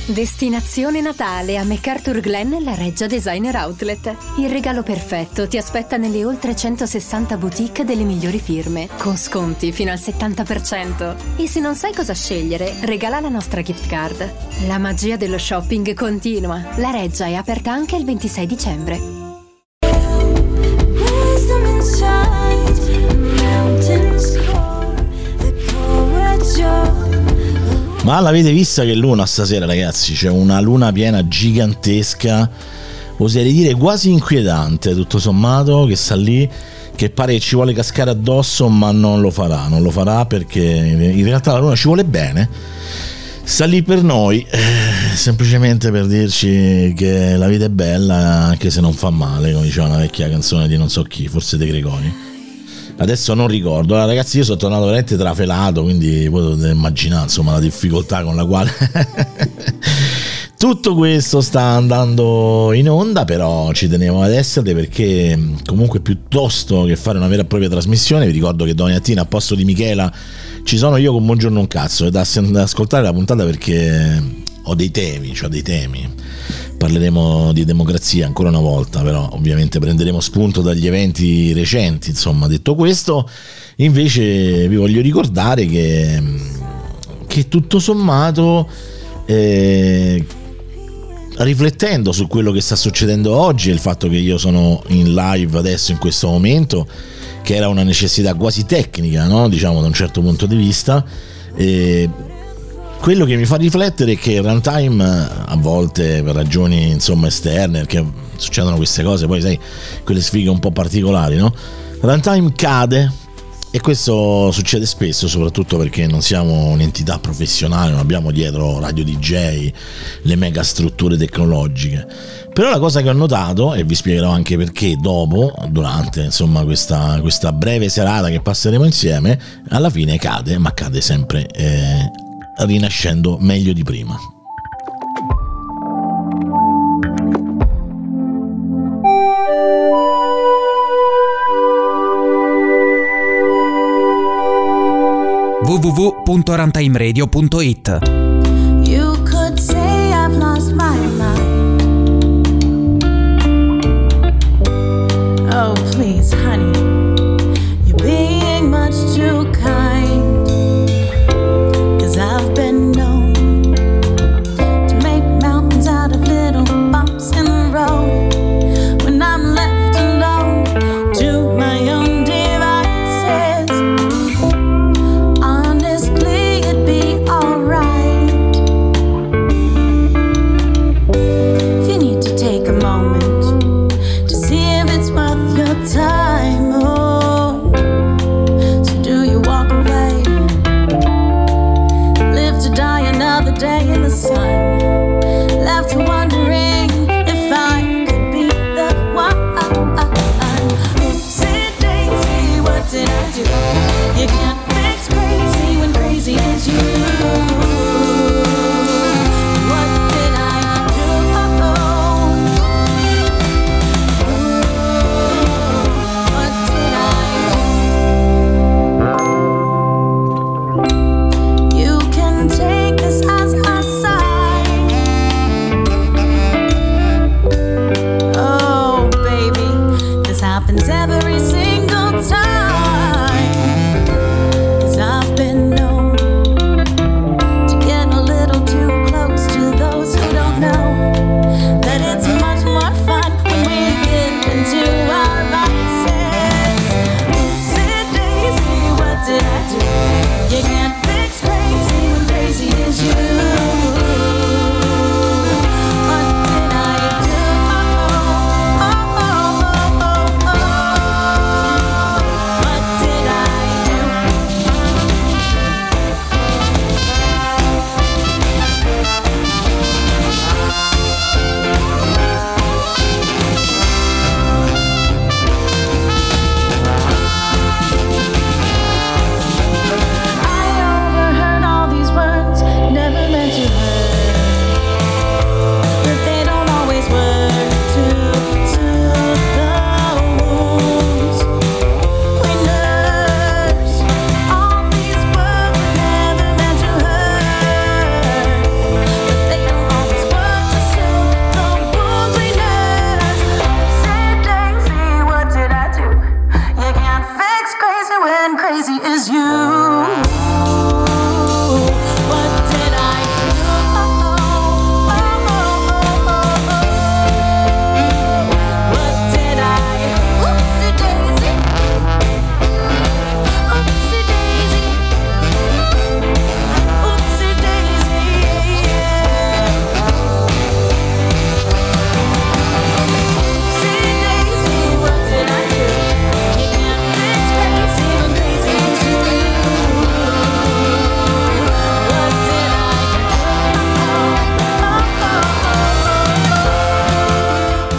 Destinazione Natale a MacArthur Glen, la Reggia Designer Outlet. Il regalo perfetto ti aspetta nelle oltre 160 boutique delle migliori firme, con sconti fino al 70%. E se non sai cosa scegliere, regala la nostra gift card. La magia dello shopping continua. La Reggia è aperta anche il 26 dicembre. Ma l'avete vista che luna stasera, ragazzi? C'è una luna piena gigantesca, oserei dire quasi inquietante, tutto sommato, che sta lì, che pare che ci vuole cascare addosso, ma non lo farà perché in realtà la luna ci vuole bene, sta lì per noi, semplicemente per dirci che la vita è bella anche se non fa male, come diceva una vecchia canzone di non so chi, forse De Gregori. Adesso non ricordo. Allora, ragazzi, io sono tornato veramente trafelato, quindi potete immaginare, insomma, la difficoltà con la quale tutto questo sta andando in onda, però ci tenevo ad essere, perché comunque piuttosto che fare una vera e propria trasmissione, vi ricordo che domani mattina a posto di Michela ci sono io con Buongiorno un cazzo, ed ascoltare la puntata perché ho dei temi. Parleremo di democrazia ancora una volta, però ovviamente prenderemo spunto dagli eventi recenti. Insomma, detto questo, invece vi voglio ricordare che tutto sommato, riflettendo su quello che sta succedendo oggi e il fatto che io sono in live adesso in questo momento, che era una necessità quasi tecnica, no? Diciamo, da un certo punto di vista, quello che mi fa riflettere è che il runtime, a volte per ragioni insomma esterne, perché succedono queste cose, poi sai, quelle sfighe un po' particolari, no? Runtime cade, e questo succede spesso, soprattutto perché non siamo un'entità professionale, non abbiamo dietro radio DJ, le mega strutture tecnologiche. Però la cosa che ho notato, e vi spiegherò anche perché dopo, durante insomma questa breve serata che passeremo insieme, alla fine cade, ma cade sempre rinascendo meglio di prima. www.runtimeradio.it. You could say I've lost my mind. Oh please honey, you're being much too kind. I've been known to make mountains out of little bumps in the road. When I'm left alone to my own devices, honestly it'd be alright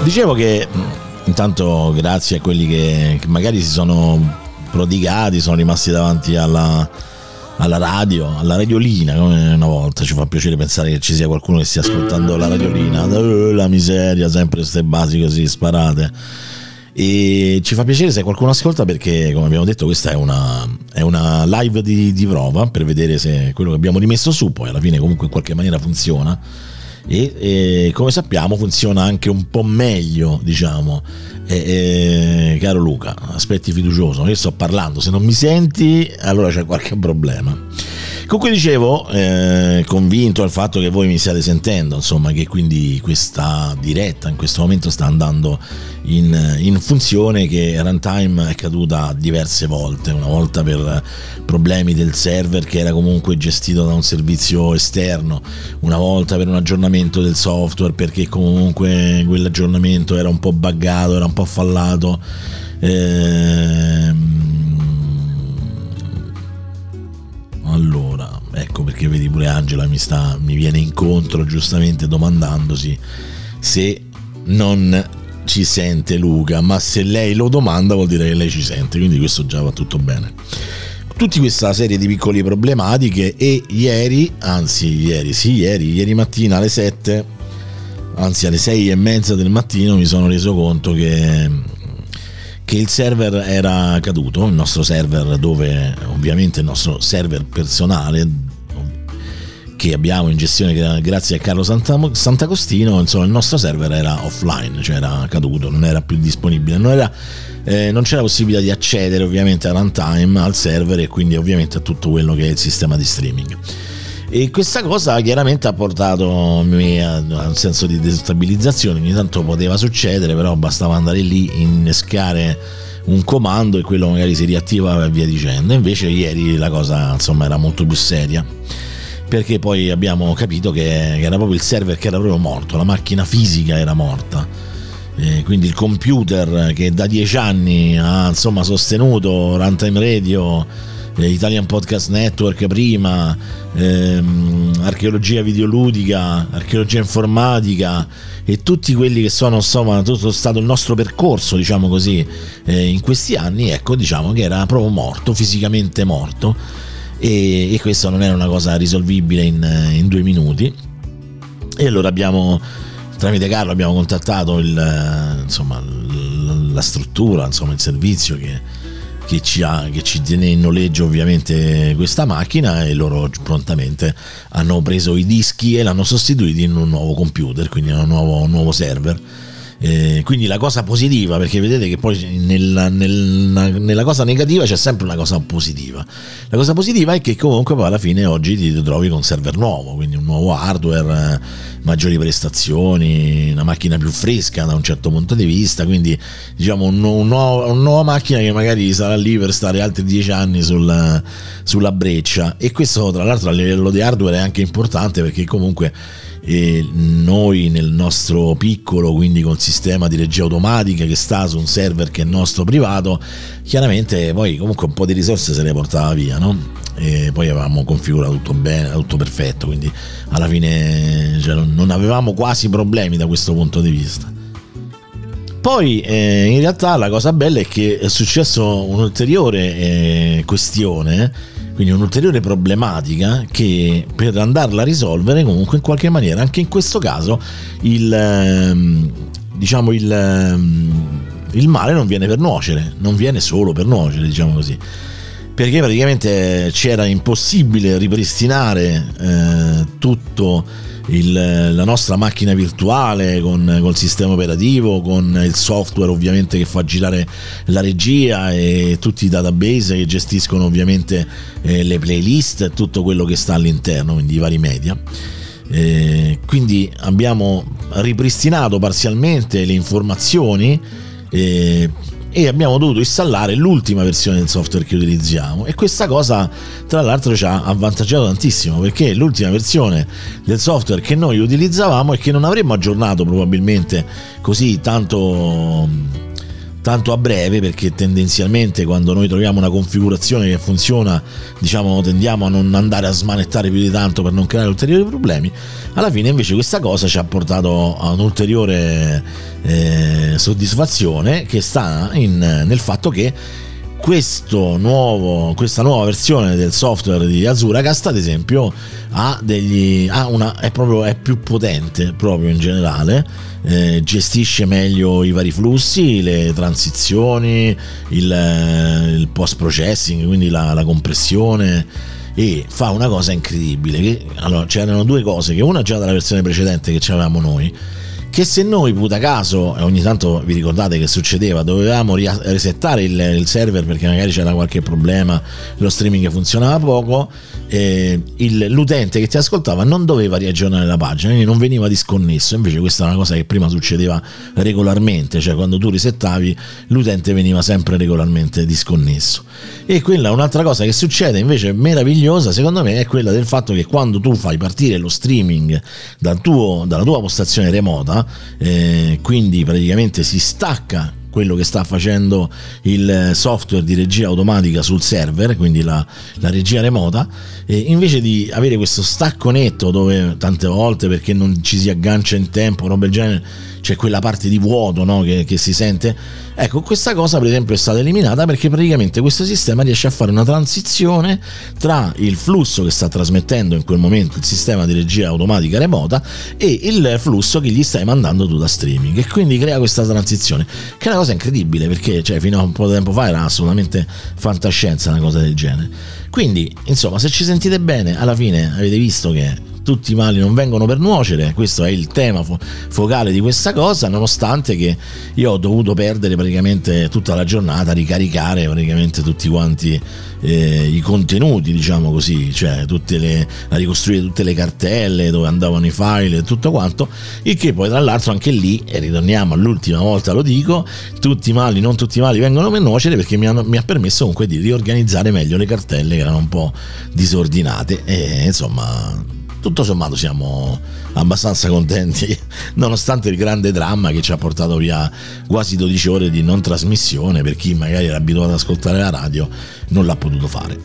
Dicevo che intanto grazie a quelli che magari si sono prodigati, sono rimasti davanti alla radiolina come una volta. Ci fa piacere pensare che ci sia qualcuno che stia ascoltando la radiolina. La miseria, sempre queste basi così sparate. E ci fa piacere se qualcuno ascolta, perché come abbiamo detto questa è una live di prova per vedere se quello che abbiamo rimesso su poi alla fine comunque in qualche maniera funziona. E come sappiamo funziona anche un po' meglio, diciamo. Caro Luca, aspetti fiducioso, io sto parlando, se non mi senti allora c'è qualche problema. Comunque dicevo, convinto del fatto che voi mi stiate sentendo, insomma, che quindi questa diretta in questo momento sta andando in funzione, che Runtime è caduta diverse volte, una volta per problemi del server che era comunque gestito da un servizio esterno, una volta per un aggiornamento del software perché comunque quell'aggiornamento era un po' buggato, era un po' fallato. Allora, ecco perché vedi pure Angela mi viene incontro giustamente domandandosi se non ci sente Luca, ma se lei lo domanda vuol dire che lei ci sente, quindi questo già va tutto bene. Tutti questa serie di piccole problematiche, e ieri mattina alle 7, anzi alle 6:30 del mattino mi sono reso conto che il server era caduto, il nostro server, dove ovviamente il nostro server personale che abbiamo in gestione grazie a Carlo Sant'Agostino, insomma il nostro server era offline, cioè era caduto, non era più disponibile, non c'era possibilità di accedere ovviamente a Runtime, al server, e quindi ovviamente a tutto quello che è il sistema di streaming. E questa cosa chiaramente ha portato a un senso di destabilizzazione. Ogni tanto poteva succedere, però bastava andare lì, innescare un comando e quello magari si riattivava e via dicendo. Invece ieri la cosa insomma era molto più seria, perché poi abbiamo capito che era proprio il server che era proprio morto, la macchina fisica era morta. Quindi il computer che da 10 anni ha insomma sostenuto Runtime Radio, Italian Podcast Network prima, archeologia videoludica, archeologia informatica e tutti quelli che sono insomma tutto stato il nostro percorso, diciamo così, in questi anni, ecco, diciamo che era proprio morto, fisicamente morto, e questo non era una cosa risolvibile in 2 minuti. E allora tramite Carlo abbiamo contattato la struttura, insomma il servizio che ci tiene in noleggio ovviamente questa macchina, e loro prontamente hanno preso i dischi e l'hanno sostituiti in un nuovo computer, quindi in un nuovo server. Quindi la cosa positiva, perché vedete che poi nella cosa negativa c'è sempre una cosa positiva. La cosa positiva è che comunque poi alla fine oggi ti trovi con un server nuovo, quindi un nuovo hardware, maggiori prestazioni, una macchina più fresca da un certo punto di vista, quindi diciamo una nuova macchina che magari sarà lì per stare altri 10 anni sulla breccia. E questo tra l'altro a livello di hardware è anche importante, perché comunque noi nel nostro piccolo, quindi col sistema di regia automatica che sta su un server che è nostro privato, chiaramente poi comunque un po' di risorse se le portava via, no? E poi avevamo configurato tutto bene, tutto perfetto, quindi alla fine non avevamo quasi problemi da questo punto di vista. Poi in realtà la cosa bella è che è successo un'ulteriore questione, quindi un'ulteriore problematica, che per andarla a risolvere comunque in qualche maniera, anche in questo caso il male non viene per nuocere, non viene solo per nuocere, diciamo così, perché praticamente c'era impossibile ripristinare tutto la nostra macchina virtuale col sistema operativo, con il software ovviamente che fa girare la regia e tutti i database che gestiscono ovviamente le playlist e tutto quello che sta all'interno, quindi i vari media. Quindi abbiamo ripristinato parzialmente le informazioni e abbiamo dovuto installare l'ultima versione del software che utilizziamo, e questa cosa tra l'altro ci ha avvantaggiato tantissimo, perché l'ultima versione del software che noi utilizzavamo e che non avremmo aggiornato probabilmente così tanto tanto a breve, perché tendenzialmente quando noi troviamo una configurazione che funziona, diciamo, tendiamo a non andare a smanettare più di tanto per non creare ulteriori problemi. Alla fine invece questa cosa ci ha portato a un'ulteriore soddisfazione, che sta nel fatto che questa nuova versione del software di Azuracast, ad esempio, è più potente proprio in generale, gestisce meglio i vari flussi, le transizioni, il post processing, quindi la compressione, e fa una cosa incredibile. Allora, c'erano due cose, che una già dalla versione precedente che avevamo noi, che se noi puta caso, e ogni tanto vi ricordate che succedeva, dovevamo resettare il server perché magari c'era qualche problema, lo streaming funzionava poco, l'utente che ti ascoltava non doveva riaggiornare la pagina, quindi non veniva disconnesso. Invece questa è una cosa che prima succedeva regolarmente, cioè quando tu risettavi l'utente veniva sempre regolarmente disconnesso. E quella è un'altra cosa che succede invece meravigliosa, secondo me, è quella del fatto che quando tu fai partire lo streaming dalla tua postazione remota, quindi praticamente si stacca quello che sta facendo il software di regia automatica sul server, quindi la regia remota, e invece di avere questo stacco netto dove tante volte, perché non ci si aggancia in tempo, roba del genere, c'è quella parte di vuoto, no, che si sente. Ecco, questa cosa per esempio è stata eliminata, perché praticamente questo sistema riesce a fare una transizione tra il flusso che sta trasmettendo in quel momento il sistema di regia automatica remota e il flusso che gli stai mandando tu da streaming, e quindi crea questa transizione, che è una cosa incredibile, perché fino a un po' di tempo fa era assolutamente fantascienza una cosa del genere. Quindi insomma, se ci sentite bene, alla fine avete visto che tutti i mali non vengono per nuocere. Questo è il tema focale di questa cosa, nonostante che io ho dovuto perdere praticamente tutta la giornata a ricaricare praticamente tutti quanti i contenuti, diciamo così, cioè a ricostruire tutte le cartelle dove andavano i file e tutto quanto, il che poi tra l'altro anche lì, e ritorniamo all'ultima volta, lo dico, non tutti i mali vengono per nuocere, perché mi ha permesso comunque di riorganizzare meglio le cartelle che erano un po' disordinate, e insomma tutto sommato siamo abbastanza contenti, nonostante il grande dramma che ci ha portato via quasi 12 ore di non trasmissione. Per chi magari era abituato ad ascoltare la radio, non l'ha potuto fare.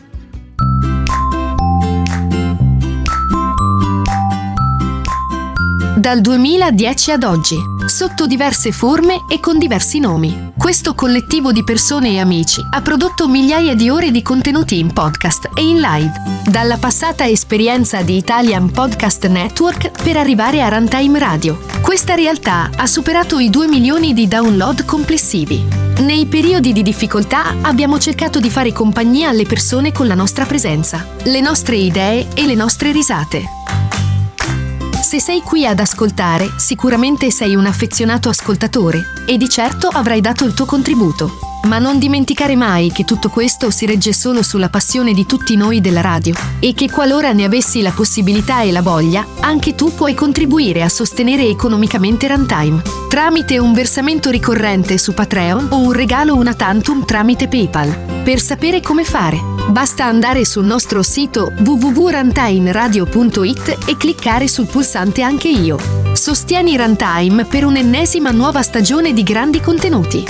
Dal 2010 ad oggi, sotto diverse forme e con diversi nomi, questo collettivo di persone e amici ha prodotto migliaia di ore di contenuti in podcast e in live, dalla passata esperienza di Italian Podcast Network per arrivare a Runtime Radio. Questa realtà ha superato i 2 milioni di download complessivi. Nei periodi di difficoltà abbiamo cercato di fare compagnia alle persone con la nostra presenza, le nostre idee e le nostre risate. Se sei qui ad ascoltare, sicuramente sei un affezionato ascoltatore e di certo avrai dato il tuo contributo. Ma non dimenticare mai che tutto questo si regge solo sulla passione di tutti noi della radio, e che qualora ne avessi la possibilità e la voglia, anche tu puoi contribuire a sostenere economicamente Runtime tramite un versamento ricorrente su Patreon o un regalo una tantum tramite PayPal. Per sapere come fare, basta andare sul nostro sito www.runtimeradio.it e cliccare sul pulsante Anche io. Sostieni Runtime per un'ennesima nuova stagione di grandi contenuti.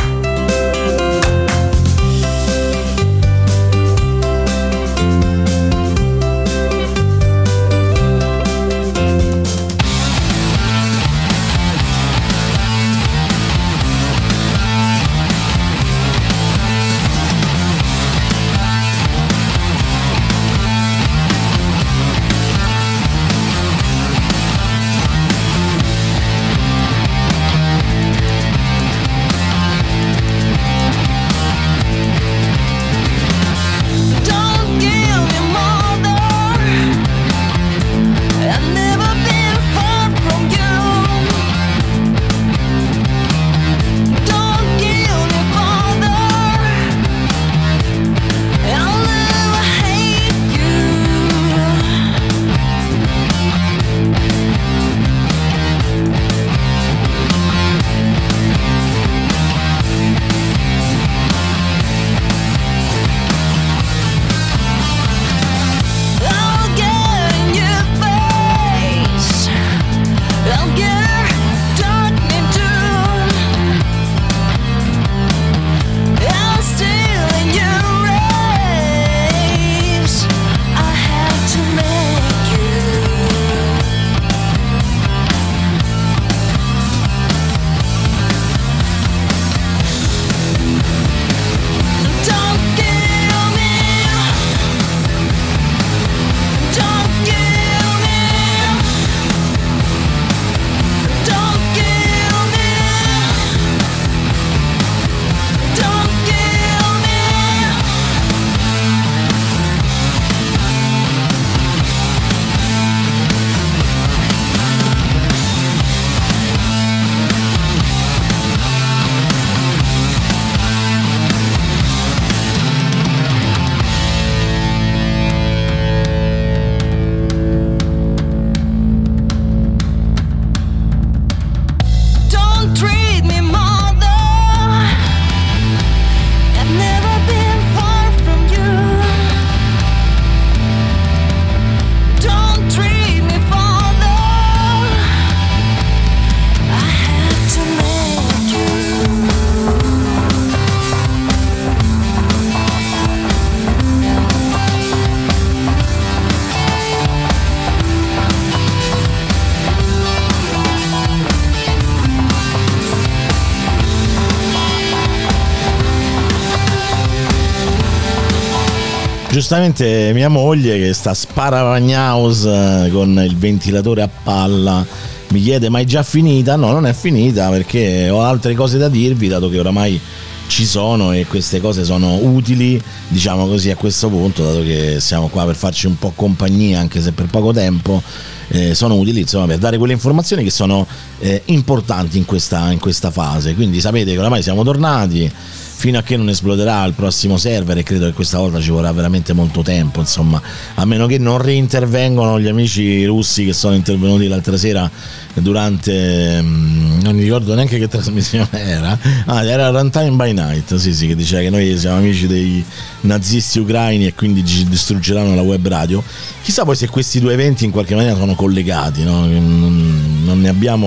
Giustamente mia moglie, che sta sparagnaus con il ventilatore a palla, mi chiede: ma è già finita? No, non è finita, perché ho altre cose da dirvi, dato che oramai ci sono e queste cose sono utili, diciamo così, a questo punto, dato che siamo qua per farci un po' compagnia, anche se per poco tempo. Sono utili, insomma, per dare quelle informazioni che sono importanti in questa fase. Quindi sapete che oramai siamo tornati, fino a che non esploderà il prossimo server, e credo che questa volta ci vorrà veramente molto tempo, insomma, a meno che non reintervengono gli amici russi che sono intervenuti l'altra sera durante, non mi ricordo neanche che trasmissione era, era Runtime by Night, sì, che diceva che noi siamo amici dei nazisti ucraini e quindi ci distruggeranno la web radio. Chissà poi se questi due eventi in qualche maniera sono collegati, no? Non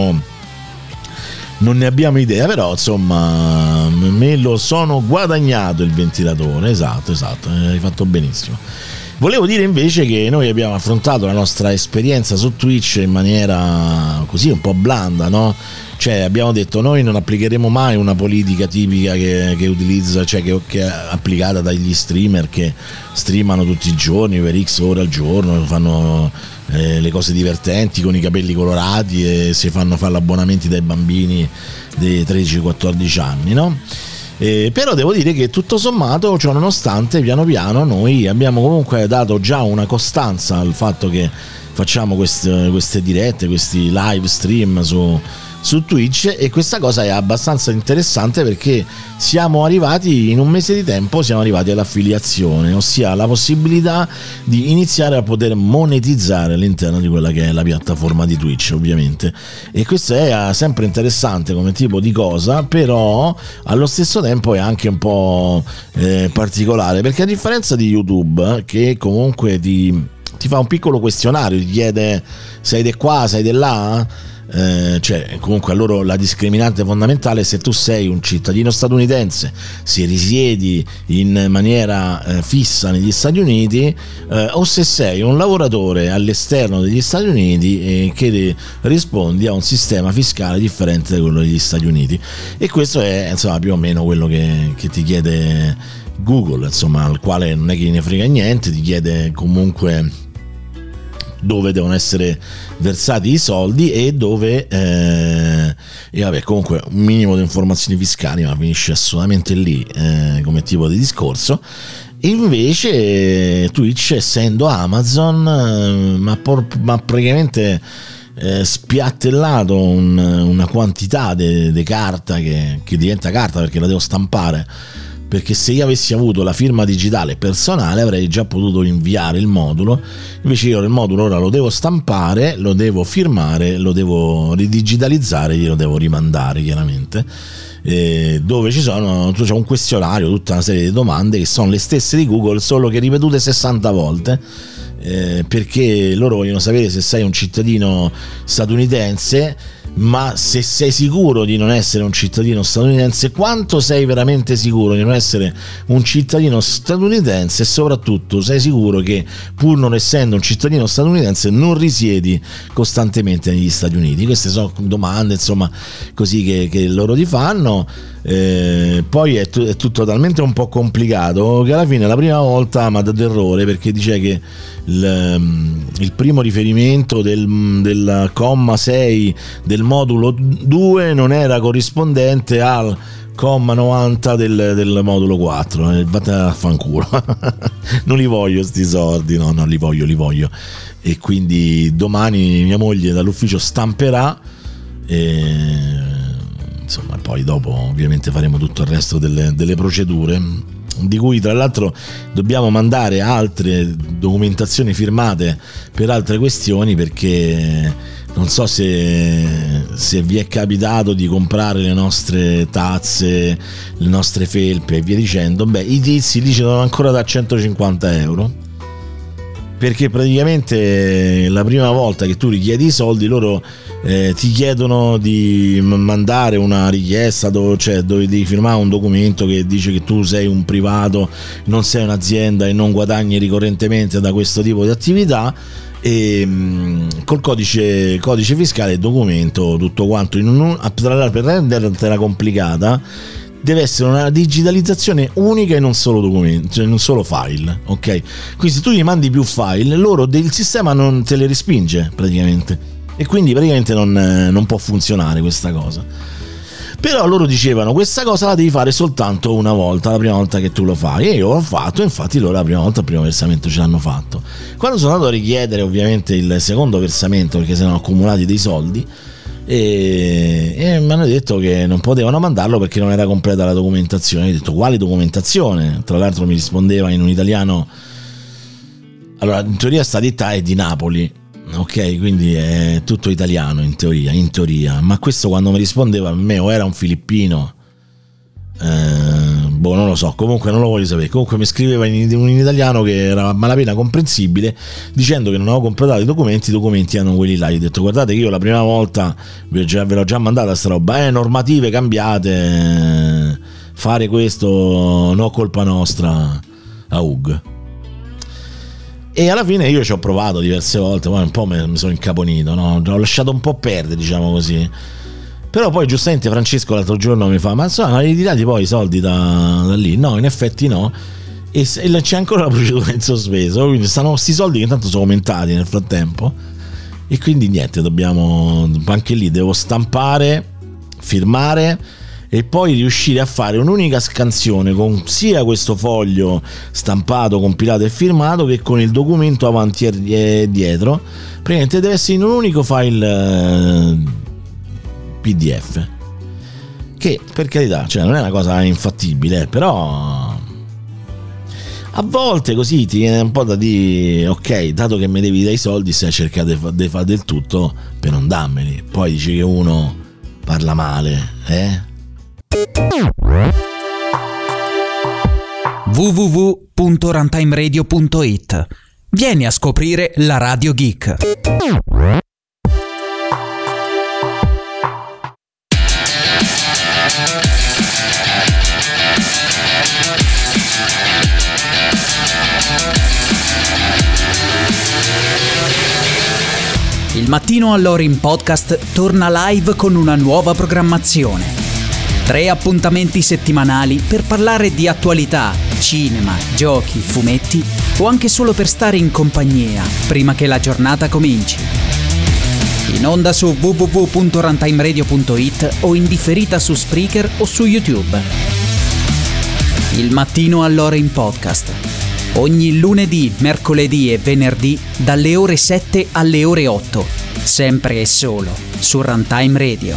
ne abbiamo idea, però insomma me lo sono guadagnato il ventilatore. Esatto, hai fatto benissimo. Volevo dire invece che noi abbiamo affrontato la nostra esperienza su Twitch in maniera così un po' blanda, no? Cioè abbiamo detto: noi non applicheremo mai una politica tipica che utilizza, cioè che è applicata dagli streamer che streamano tutti i giorni per X ore al giorno, fanno le cose divertenti con i capelli colorati e si fanno fare abbonamenti dai bambini dei 13-14 anni, no? Però devo dire che tutto sommato, cioè, nonostante, piano piano noi abbiamo comunque dato già una costanza al fatto che facciamo queste dirette, questi live stream su Twitch, e questa cosa è abbastanza interessante perché siamo arrivati in un mese di tempo, siamo arrivati all'affiliazione, ossia la possibilità di iniziare a poter monetizzare all'interno di quella che è la piattaforma di Twitch, ovviamente. E questo è sempre interessante come tipo di cosa, però allo stesso tempo è anche un po' particolare, perché a differenza di YouTube, che comunque ti fa un piccolo questionario, ti chiede: sei di qua, sei di là? Cioè comunque a loro la discriminante fondamentale è se tu sei un cittadino statunitense, se risiedi in maniera fissa negli Stati Uniti, o se sei un lavoratore all'esterno degli Stati Uniti che rispondi a un sistema fiscale differente da quello degli Stati Uniti. E questo è, insomma, più o meno quello che ti chiede Google, insomma, al quale non è che ne frega niente, ti chiede comunque dove devono essere versati i soldi e dove e vabbè, comunque un minimo di informazioni fiscali, ma finisce assolutamente lì come tipo di discorso. Invece Twitch, essendo Amazon, ma praticamente spiattellato una quantità di carta che diventa carta, perché la devo stampare, perché se io avessi avuto la firma digitale personale avrei già potuto inviare il modulo. Invece io il modulo ora lo devo stampare, lo devo firmare, lo devo ridigitalizzare, glielo devo rimandare chiaramente, dove c'è un questionario, tutta una serie di domande che sono le stesse di Google, solo che ripetute 60 volte, perché loro vogliono sapere se sei un cittadino statunitense, ma se sei sicuro di non essere un cittadino statunitense, quanto sei veramente sicuro di non essere un cittadino statunitense, e soprattutto sei sicuro che, pur non essendo un cittadino statunitense, non risiedi costantemente negli Stati Uniti. Queste sono domande, insomma, così che loro ti fanno. Poi è tutto talmente un po' complicato che alla fine la prima volta mi ha dato errore, perché dice che il primo riferimento del comma 6 del modulo 2 non era corrispondente al comma 90 del modulo 4. Vate a fanculo. Non li voglio sti soldi, no, non li voglio. E quindi domani mia moglie dall'ufficio stamperà, insomma, poi dopo ovviamente faremo tutto il resto delle procedure, di cui tra l'altro dobbiamo mandare altre documentazioni firmate per altre questioni, perché non so se vi è capitato di comprare le nostre tazze, le nostre felpe e via dicendo. I tizi lì ci devono ancora da 150 euro, perché praticamente la prima volta che tu richiedi i soldi loro ti chiedono di mandare una richiesta dove devi firmare un documento che dice che tu sei un privato, non sei un'azienda e non guadagni ricorrentemente da questo tipo di attività, e col codice fiscale e documento tutto quanto per rendertela complicata deve essere una digitalizzazione unica in un solo documento, cioè in un solo file, ok? Quindi se tu gli mandi più file, loro il sistema non te le respinge praticamente, e quindi praticamente non può funzionare questa cosa. Però loro dicevano questa cosa la devi fare soltanto una volta, la prima volta che tu lo fai, e io l'ho fatto, infatti loro la prima volta il primo versamento ce l'hanno fatto. Quando sono andato a richiedere ovviamente il secondo versamento, perché si erano accumulati dei soldi, e mi hanno detto che non potevano mandarlo perché non era completa la documentazione. Io ho detto quale documentazione? Tra l'altro mi rispondeva in un italiano, allora in teoria sta ditta è di Napoli, ok, quindi è tutto italiano in teoria, ma questo quando mi rispondeva a me o era un filippino, non lo so, comunque non lo voglio sapere. Comunque mi scriveva in italiano che era a malapena comprensibile, dicendo che non avevo completato i documenti erano quelli là. Io ho detto guardate che io la prima volta ve l'ho già mandata sta roba, normative cambiate, fare questo no colpa nostra a UG. E alla fine io ci ho provato diverse volte, poi un po' mi sono incaponito, no? Ho lasciato un po' perdere, diciamo così. Però poi giustamente Francesco l'altro giorno mi fa: ma insomma, hai ritirato poi i soldi da lì? No, in effetti no. E c'è ancora la procedura in sospeso, quindi stanno questi soldi che intanto sono aumentati nel frattempo. E quindi niente, anche lì devo stampare, firmare e poi riuscire a fare un'unica scansione con sia questo foglio stampato, compilato e firmato, che con il documento avanti e dietro. Praticamente deve essere in un unico file PDF, che per carità, cioè non è una cosa infattibile, però a volte così ti viene un po' da dire ok, dato che mi devi dai soldi, stai cercando di fare del tutto per non darmeli. Poi dici che uno parla male, www.runtimeradio.it. Vieni a scoprire la Radio Geek. Il mattino all'ora in podcast torna live con una nuova programmazione. 3 appuntamenti settimanali per parlare di attualità, cinema, giochi, fumetti o anche solo per stare in compagnia prima che la giornata cominci. In onda su www.runtimeradio.it o in differita su Spreaker o su YouTube. Il mattino all'ora in podcast. Ogni lunedì, mercoledì e venerdì dalle ore 7 alle ore 8. Sempre e solo su Runtime Radio.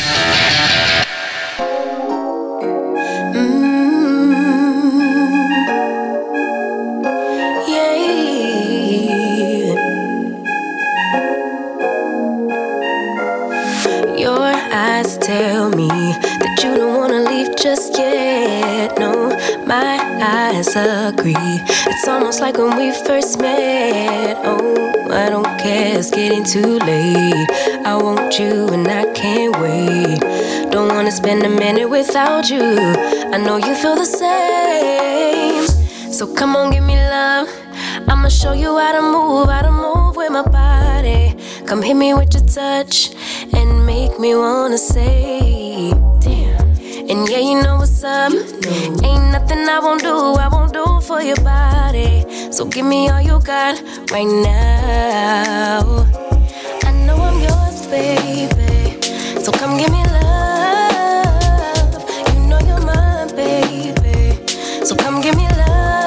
Your eyes tell me that you don't wanna leave just yet. No, my eyes agree. It's almost like when we first met. Oh, I don't care, it's getting too late. I want you and I can't wait. Don't wanna spend a minute without you. I know you feel the same. So come on, give me love. I'ma show you how to move with my body. Come hit me with your touch and make me wanna say, damn. And yeah, you know what's up. Ain't nothing I won't do for your body. So give me all you got right now. I know I'm yours, baby. So come give me love. You know you're mine, baby. So come give me love.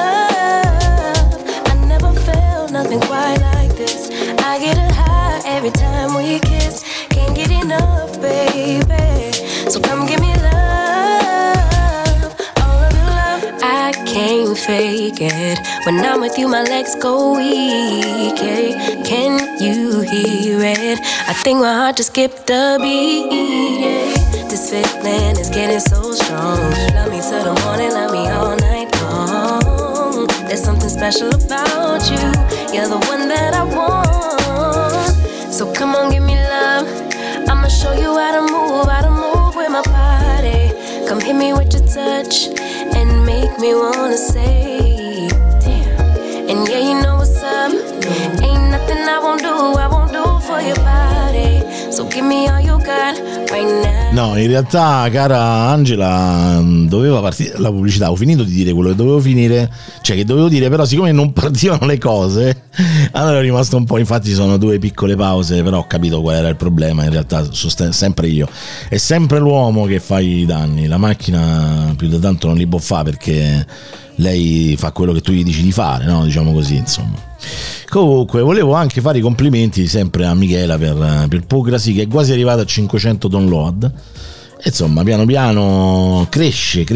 I never felt nothing quite like this. I get a high every time we kiss. Can't get enough, baby. So come give me love. I can't fake it. When I'm with you, my legs go weak. Yeah. Can you hear it? I think my heart just skipped a beat. Yeah. This feeling is getting so strong. Love me till the morning, love me all night long. There's something special about you. You're the one that I want. So come on, give me love. I'ma show you how to move with my body. Come hit me with your touch and make me wanna say, damn. And yeah, you know what's up. Ain't nothing I won't do for your body. So give me all you got right now. No, in realtà, cara Angela, doveva partire la pubblicità. Ho finito di dire quello che dovevo finire, cioè che dovevo dire, però siccome non partivano le cose, allora è rimasto un po'. Infatti sono 2 piccole pause, però ho capito qual era il problema. In realtà sono sempre io, è sempre l'uomo che fa i danni. La macchina più da tanto non li può fare perché lei fa quello che tu gli dici di fare, no? Diciamo così, insomma. Comunque volevo anche fare i complimenti sempre a Michela per Pocrasi, che è quasi arrivata a 500 download. E insomma, piano piano cresce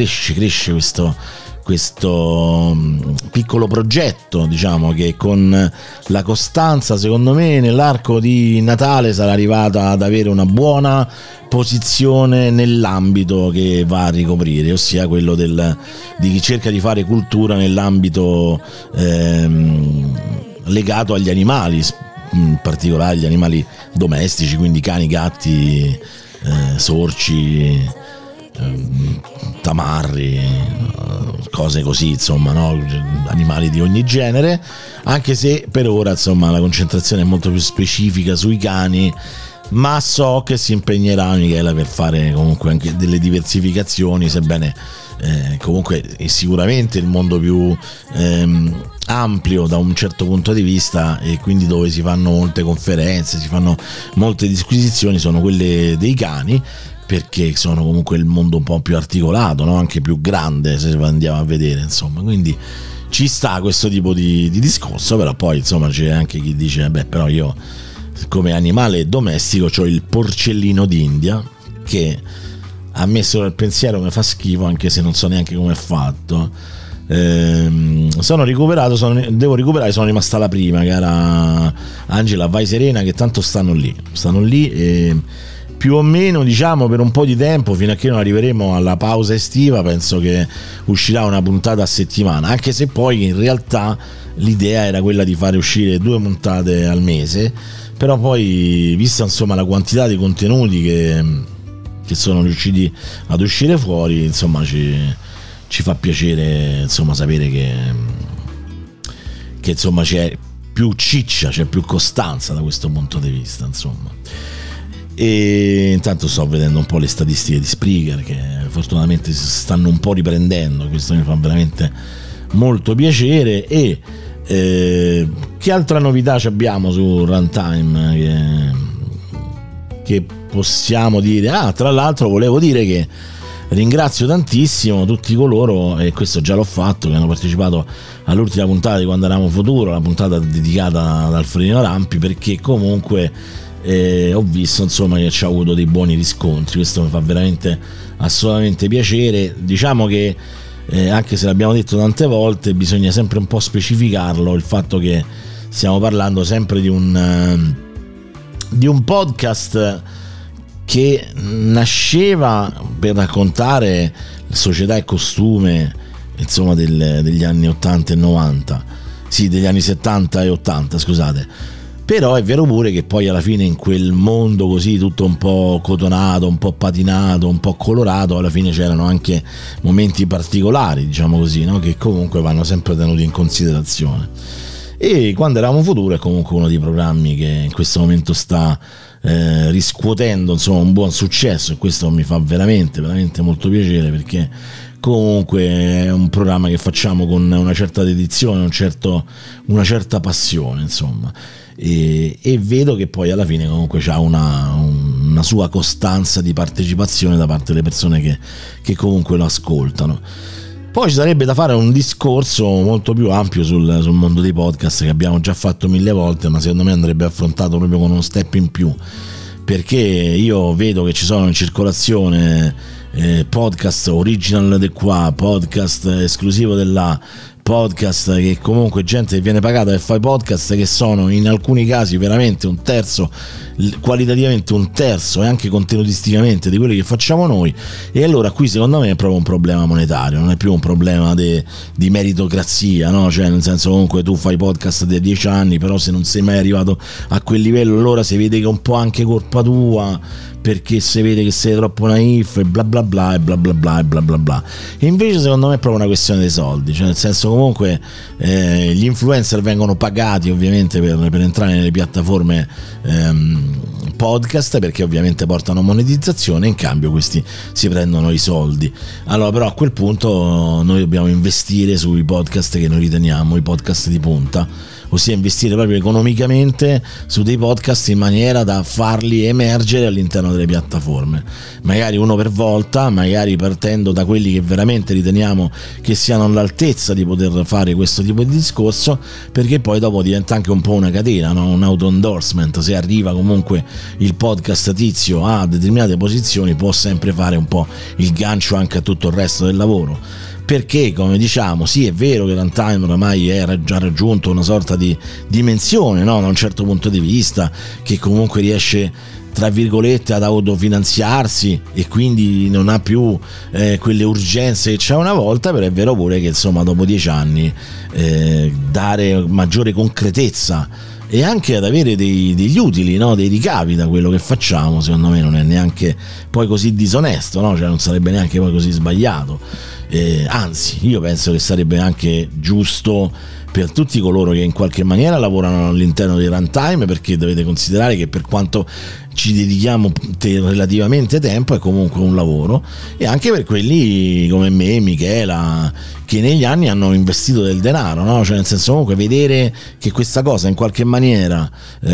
questo piccolo progetto, diciamo, che con la costanza, secondo me, nell'arco di Natale sarà arrivata ad avere una buona posizione nell'ambito che va a ricoprire, ossia quello di chi cerca di fare cultura nell'ambito legato agli animali, in particolare agli animali domestici, quindi cani, gatti, sorci, tamarri, cose così, insomma, no? Animali di ogni genere, anche se per ora, insomma, la concentrazione è molto più specifica sui cani, ma so che si impegnerà Michela per fare comunque anche delle diversificazioni, sebbene comunque è sicuramente il mondo più ampio da un certo punto di vista, e quindi dove si fanno molte conferenze, si fanno molte disquisizioni, sono quelle dei cani, perché sono comunque il mondo un po' più articolato, no? Anche più grande se andiamo a vedere, insomma, quindi ci sta questo tipo di discorso. Però poi, insomma, c'è anche chi dice beh, però io come animale domestico c'ho il porcellino d'India, che a me solo il pensiero mi fa schifo, anche se non so neanche come è fatto. Sono recuperato, devo recuperare, sono rimasta la prima, cara Angela, vai serena che tanto stanno lì e più o meno, diciamo, per un po' di tempo, fino a che non arriveremo alla pausa estiva, penso che uscirà una puntata a settimana, anche se poi in realtà l'idea era quella di fare uscire 2 puntate al mese, però poi, vista insomma la quantità di contenuti che sono riusciti ad uscire fuori, insomma ci fa piacere, insomma, sapere che insomma c'è più ciccia, c'è più costanza da questo punto di vista, insomma. E intanto sto vedendo un po' le statistiche di Spreaker, che fortunatamente si stanno un po' riprendendo, questo mi fa veramente molto piacere. E che altra novità abbiamo su Runtime che possiamo dire? Tra l'altro volevo dire che ringrazio tantissimo tutti coloro, e questo già l'ho fatto, che hanno partecipato all'ultima puntata di Quando Eravamo Futuro, la puntata dedicata ad Alfredino Rampi, perché comunque ho visto, insomma, che ci ha avuto dei buoni riscontri. Questo mi fa veramente assolutamente piacere. Diciamo che anche se l'abbiamo detto tante volte, bisogna sempre un po' specificarlo, il fatto che stiamo parlando sempre di un podcast che nasceva per raccontare società e costume, insomma, degli anni 80 e 90, sì, degli anni 70 e 80, scusate. Però è vero pure che poi alla fine in quel mondo così tutto un po' cotonato, un po' patinato, un po' colorato, alla fine c'erano anche momenti particolari, diciamo così, no? Che comunque vanno sempre tenuti in considerazione. E Quando Eravamo Futuro è comunque uno dei programmi che in questo momento sta riscuotendo, insomma, un buon successo, e questo mi fa veramente veramente molto piacere, perché comunque è un programma che facciamo con una certa dedizione, una certa passione, insomma, e vedo che poi alla fine comunque c'ha una sua costanza di partecipazione da parte delle persone che comunque lo ascoltano. Poi ci sarebbe da fare un discorso molto più ampio sul mondo dei podcast, che abbiamo già fatto 1000 volte, ma secondo me andrebbe affrontato proprio con uno step in più, perché io vedo che ci sono in circolazione podcast original di qua, podcast esclusivo della, podcast che comunque gente che viene pagata per fare podcast, che sono in alcuni casi veramente un terzo, qualitativamente un terzo e anche contenutisticamente di quelli che facciamo noi. E allora qui secondo me è proprio un problema monetario, non è più un problema di meritocrazia, no? Cioè, nel senso, comunque tu fai podcast da 10 anni, però se non sei mai arrivato a quel livello, allora si vede che è un po' anche colpa tua, perché si vede che sei troppo naif e bla bla bla e bla bla bla e bla bla bla. E invece secondo me è proprio una questione dei soldi, cioè nel senso, comunque gli influencer vengono pagati ovviamente per entrare nelle piattaforme podcast, perché ovviamente portano monetizzazione, in cambio questi si prendono i soldi. Allora però a quel punto noi dobbiamo investire sui podcast che noi riteniamo i podcast di punta, ossia investire proprio economicamente su dei podcast in maniera da farli emergere all'interno delle piattaforme, magari uno per volta, magari partendo da quelli che veramente riteniamo che siano all'altezza di poter fare questo tipo di discorso, perché poi dopo diventa anche un po' una catena, no? Un auto endorsement. Se arriva comunque il podcast tizio a determinate posizioni, può sempre fare un po' il gancio anche a tutto il resto del lavoro. Perché, come diciamo, sì, è vero che Runtime oramai è già raggiunto una sorta di dimensione, no? Da un certo punto di vista, che comunque riesce, tra virgolette, ad autofinanziarsi e quindi non ha più quelle urgenze che c'è una volta, però è vero pure che insomma dopo 10 anni dare maggiore concretezza e anche ad avere degli utili, no? Dei ricavi da quello che facciamo, secondo me non è neanche poi così disonesto, no? Cioè non sarebbe neanche poi così sbagliato, anzi io penso che sarebbe anche giusto per tutti coloro che in qualche maniera lavorano all'interno di Runtime, perché dovete considerare che per quanto ci dedichiamo relativamente tempo è comunque un lavoro, e anche per quelli come me e Michela che negli anni hanno investito del denaro, no? Cioè nel senso, comunque vedere che questa cosa in qualche maniera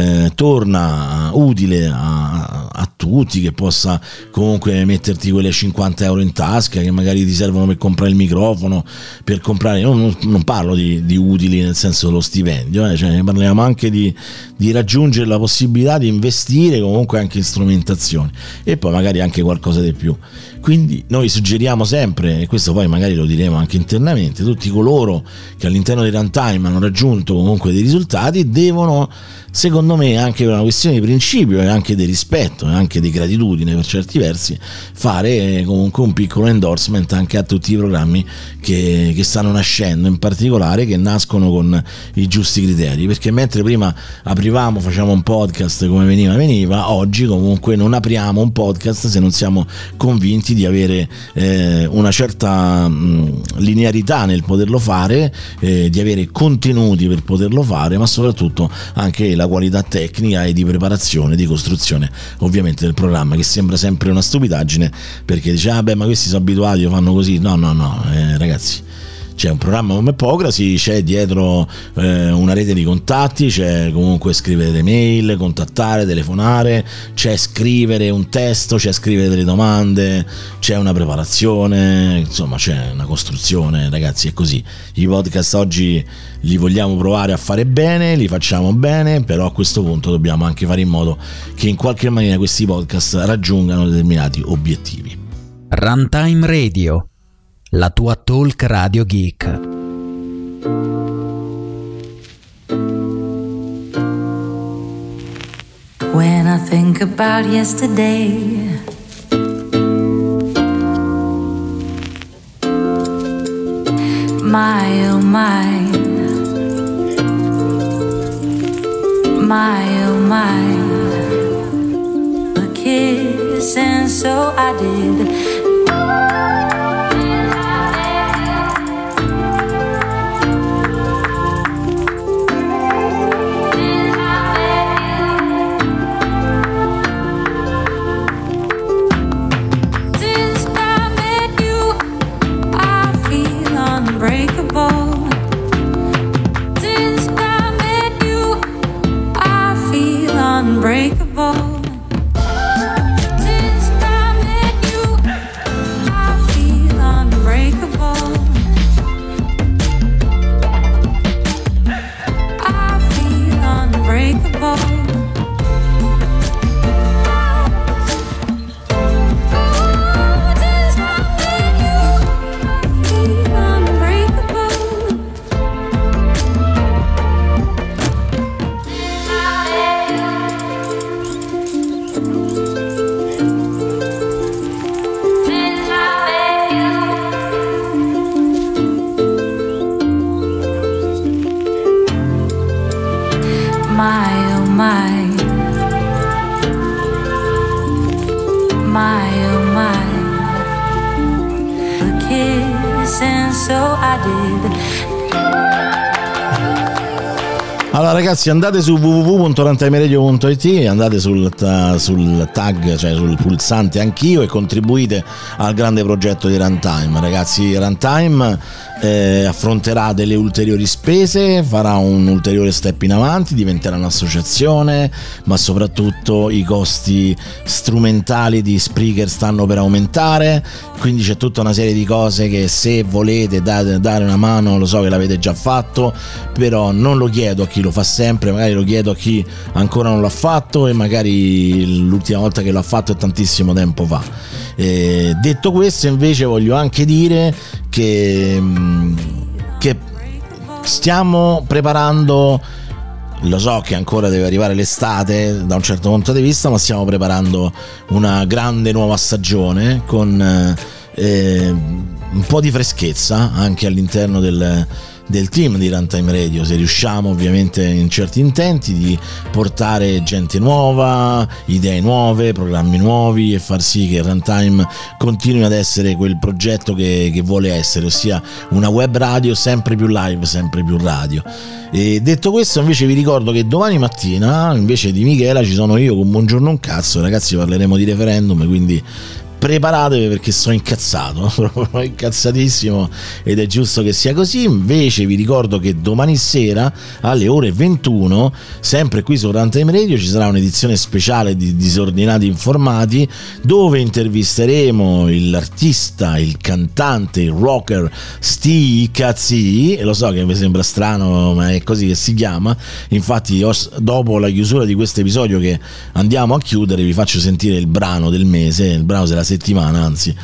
torna utile a tutti, che possa comunque metterti quelle 50 euro in tasca che magari ti servono per comprare il microfono, per comprare, non parlo di utili nel senso dello stipendio, cioè parliamo anche di raggiungere la possibilità di investire comunque anche in strumentazioni e poi magari anche qualcosa di più. Quindi noi suggeriamo sempre, e questo poi magari lo diremo anche internamente, tutti coloro che all'interno di Runtime hanno raggiunto comunque dei risultati devono, secondo me, anche per una questione di principio e anche di rispetto e anche di gratitudine per certi versi, fare comunque un piccolo endorsement anche a tutti i programmi che stanno nascendo, in particolare che nascono con i giusti criteri, perché mentre prima aprivamo, facciamo un podcast come veniva, oggi comunque non apriamo un podcast se non siamo convinti di avere una certa linearità nel poterlo fare, di avere contenuti per poterlo fare, ma soprattutto anche la qualità tecnica e di preparazione, di costruzione ovviamente del programma, che sembra sempre una stupidaggine perché dice ma questi sono abituati, fanno così. No, ragazzi, c'è un programma come Pocracy, c'è dietro una rete di contatti, c'è comunque scrivere delle mail, contattare, telefonare, c'è scrivere un testo, c'è scrivere delle domande, c'è una preparazione, insomma c'è una costruzione, ragazzi, è così. I podcast oggi li vogliamo provare a fare bene, li facciamo bene, però a questo punto dobbiamo anche fare in modo che in qualche maniera questi podcast raggiungano determinati obiettivi. Runtime Radio, la tua talk radio geek. When I think about yesterday, my oh my, my oh my, a kiss and so I did. Unbreakable. Since I met you, I feel unbreakable. I feel unbreakable. So I did. Allora ragazzi, andate su www.runtimeradio.it, andate sul tag, cioè sul pulsante anch'io, e contribuite al grande progetto di Runtime. Ragazzi, Runtime affronterà delle ulteriori spese, farà un ulteriore step in avanti, diventerà un'associazione, ma soprattutto i costi strumentali di Spreaker stanno per aumentare, quindi c'è tutta una serie di cose che, se volete dare una mano, lo so che l'avete già fatto, però non lo chiedo a chi lo fa sempre, magari lo chiedo a chi ancora non l'ha fatto, e magari l'ultima volta che l'ha fatto è tantissimo tempo fa. Detto questo, invece, voglio anche dire che stiamo preparando, lo so che ancora deve arrivare l'estate da un certo punto di vista, ma stiamo preparando una grande nuova stagione con un po' di freschezza anche all'interno del team di Runtime Radio, se riusciamo ovviamente in certi intenti di portare gente nuova, idee nuove, programmi nuovi, e far sì che Runtime continui ad essere quel progetto che vuole essere, ossia una web radio sempre più live, sempre più radio. E detto questo, invece vi ricordo che domani mattina, invece di Michela, ci sono io con Buongiorno un cazzo. Ragazzi, parleremo di referendum, quindi preparatevi perché sono incazzato, proprio incazzatissimo, ed è giusto che sia così. Invece vi ricordo che domani sera alle ore 21, sempre qui su Runtime Radio, ci sarà un'edizione speciale di Disordinati Informati, dove intervisteremo l'artista, il cantante, il rocker Sti Cazzi. Lo so che vi sembra strano, ma è così che si chiama. Infatti dopo la chiusura di questo episodio che andiamo a chiudere, vi faccio sentire il brano del mese, il brano della settimana, anzi,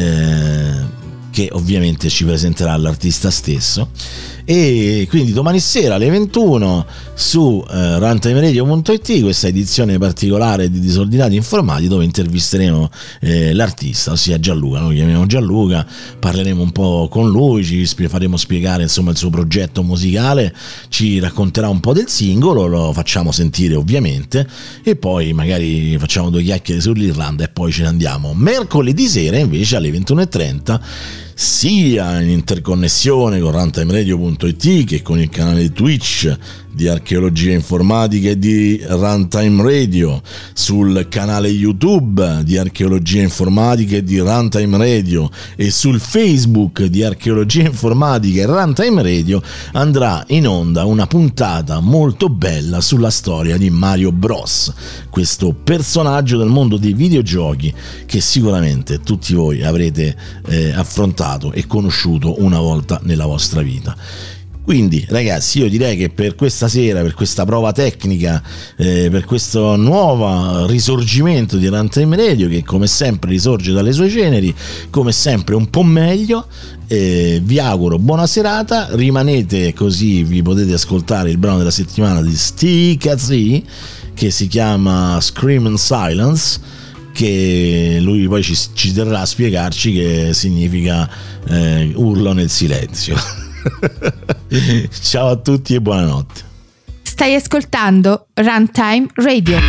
che ovviamente ci presenterà l'artista stesso. E quindi domani sera alle 21 su runtimeradio.it, questa edizione particolare di Disordinati Informati, dove intervisteremo l'artista, ossia Gianluca. Noi chiamiamo Gianluca, parleremo un po' con lui, ci faremo spiegare insomma il suo progetto musicale, ci racconterà un po' del singolo, lo facciamo sentire ovviamente, e poi magari facciamo due chiacchiere sull'Irlanda e poi ce ne andiamo. Mercoledì sera invece alle 21:30, sia in interconnessione con runtimeradio.it che con il canale Twitch di Archeologia Informatica e di Runtime Radio, sul canale YouTube di Archeologia Informatica e di Runtime Radio, e sul Facebook di Archeologia Informatica e Runtime Radio, andrà in onda una puntata molto bella sulla storia di Mario Bros, questo personaggio del mondo dei videogiochi che sicuramente tutti voi avrete affrontato e conosciuto una volta nella vostra vita. Quindi ragazzi, io direi che per questa sera, per questa prova tecnica, per questo nuovo risorgimento di Runtime Radio, che come sempre risorge dalle sue ceneri, come sempre un po' meglio, vi auguro buona serata. Rimanete così, vi potete ascoltare il brano della settimana di Sti Cazzi, che si chiama Scream in Silence, che lui poi ci terrà a spiegarci che significa urlo nel silenzio. Ciao a tutti e buonanotte. Stai ascoltando Runtime Radio.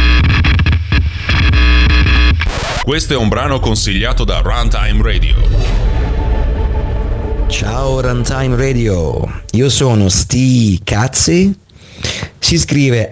Questo è un brano consigliato da Runtime Radio. Ciao Runtime Radio, io sono Sti Cazzi, si scrive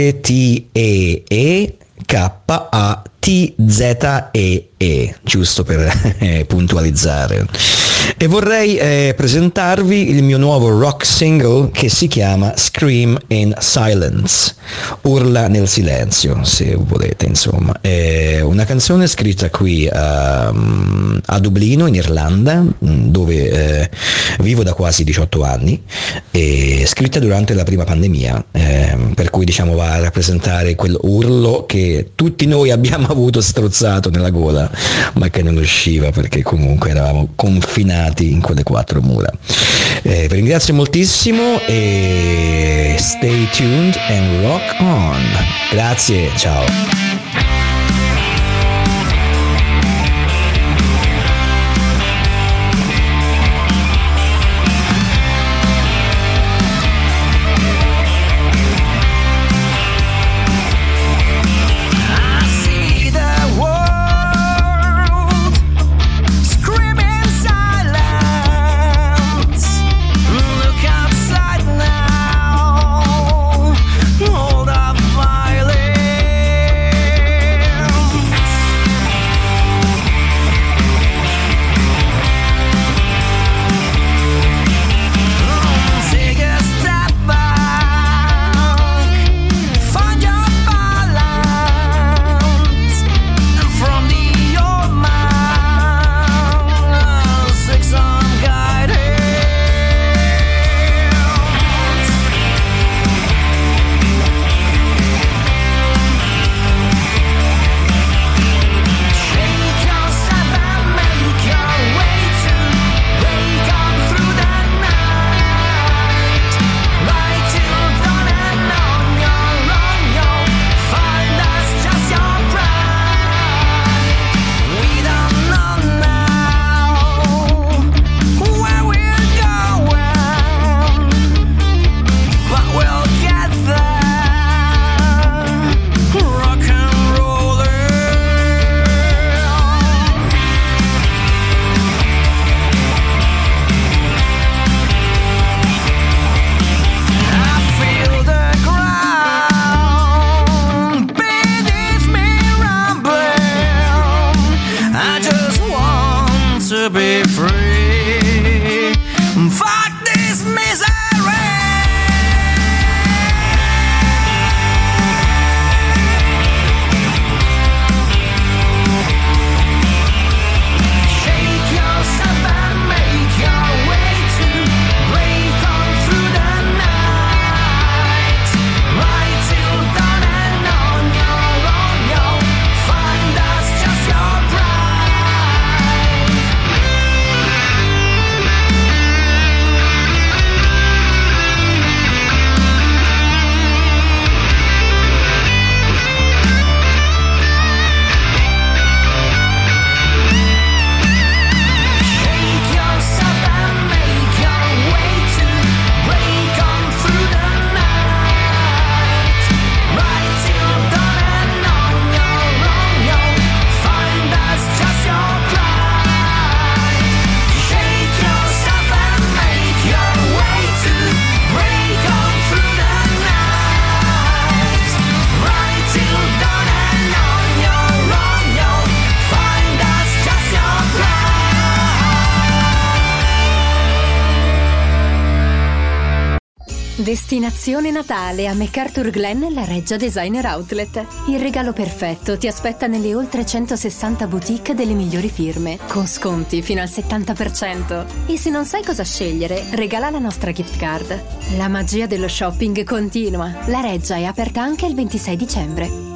STEEKATZEE, giusto per puntualizzare. E vorrei presentarvi il mio nuovo rock single che si chiama Scream in Silence, urla nel silenzio, se volete, insomma. È una canzone scritta qui a Dublino, in Irlanda, dove vivo da quasi 18 anni, e scritta durante la prima pandemia, per cui diciamo va a rappresentare quel urlo che tutti noi abbiamo avuto strozzato nella gola, ma che non usciva perché comunque eravamo confinati in quelle quattro mura. Vi ringrazio moltissimo e stay tuned and rock on. Grazie, ciao. Look outside now. to be free. Fuck this misery. Destinazione Natale a MacArthur Glen, la Reggia Designer Outlet. Il regalo perfetto ti aspetta nelle oltre 160 boutique delle migliori firme, con sconti fino al 70%. E se non sai cosa scegliere, regala la nostra gift card. La magia dello shopping continua. La Reggia è aperta anche il 26 dicembre.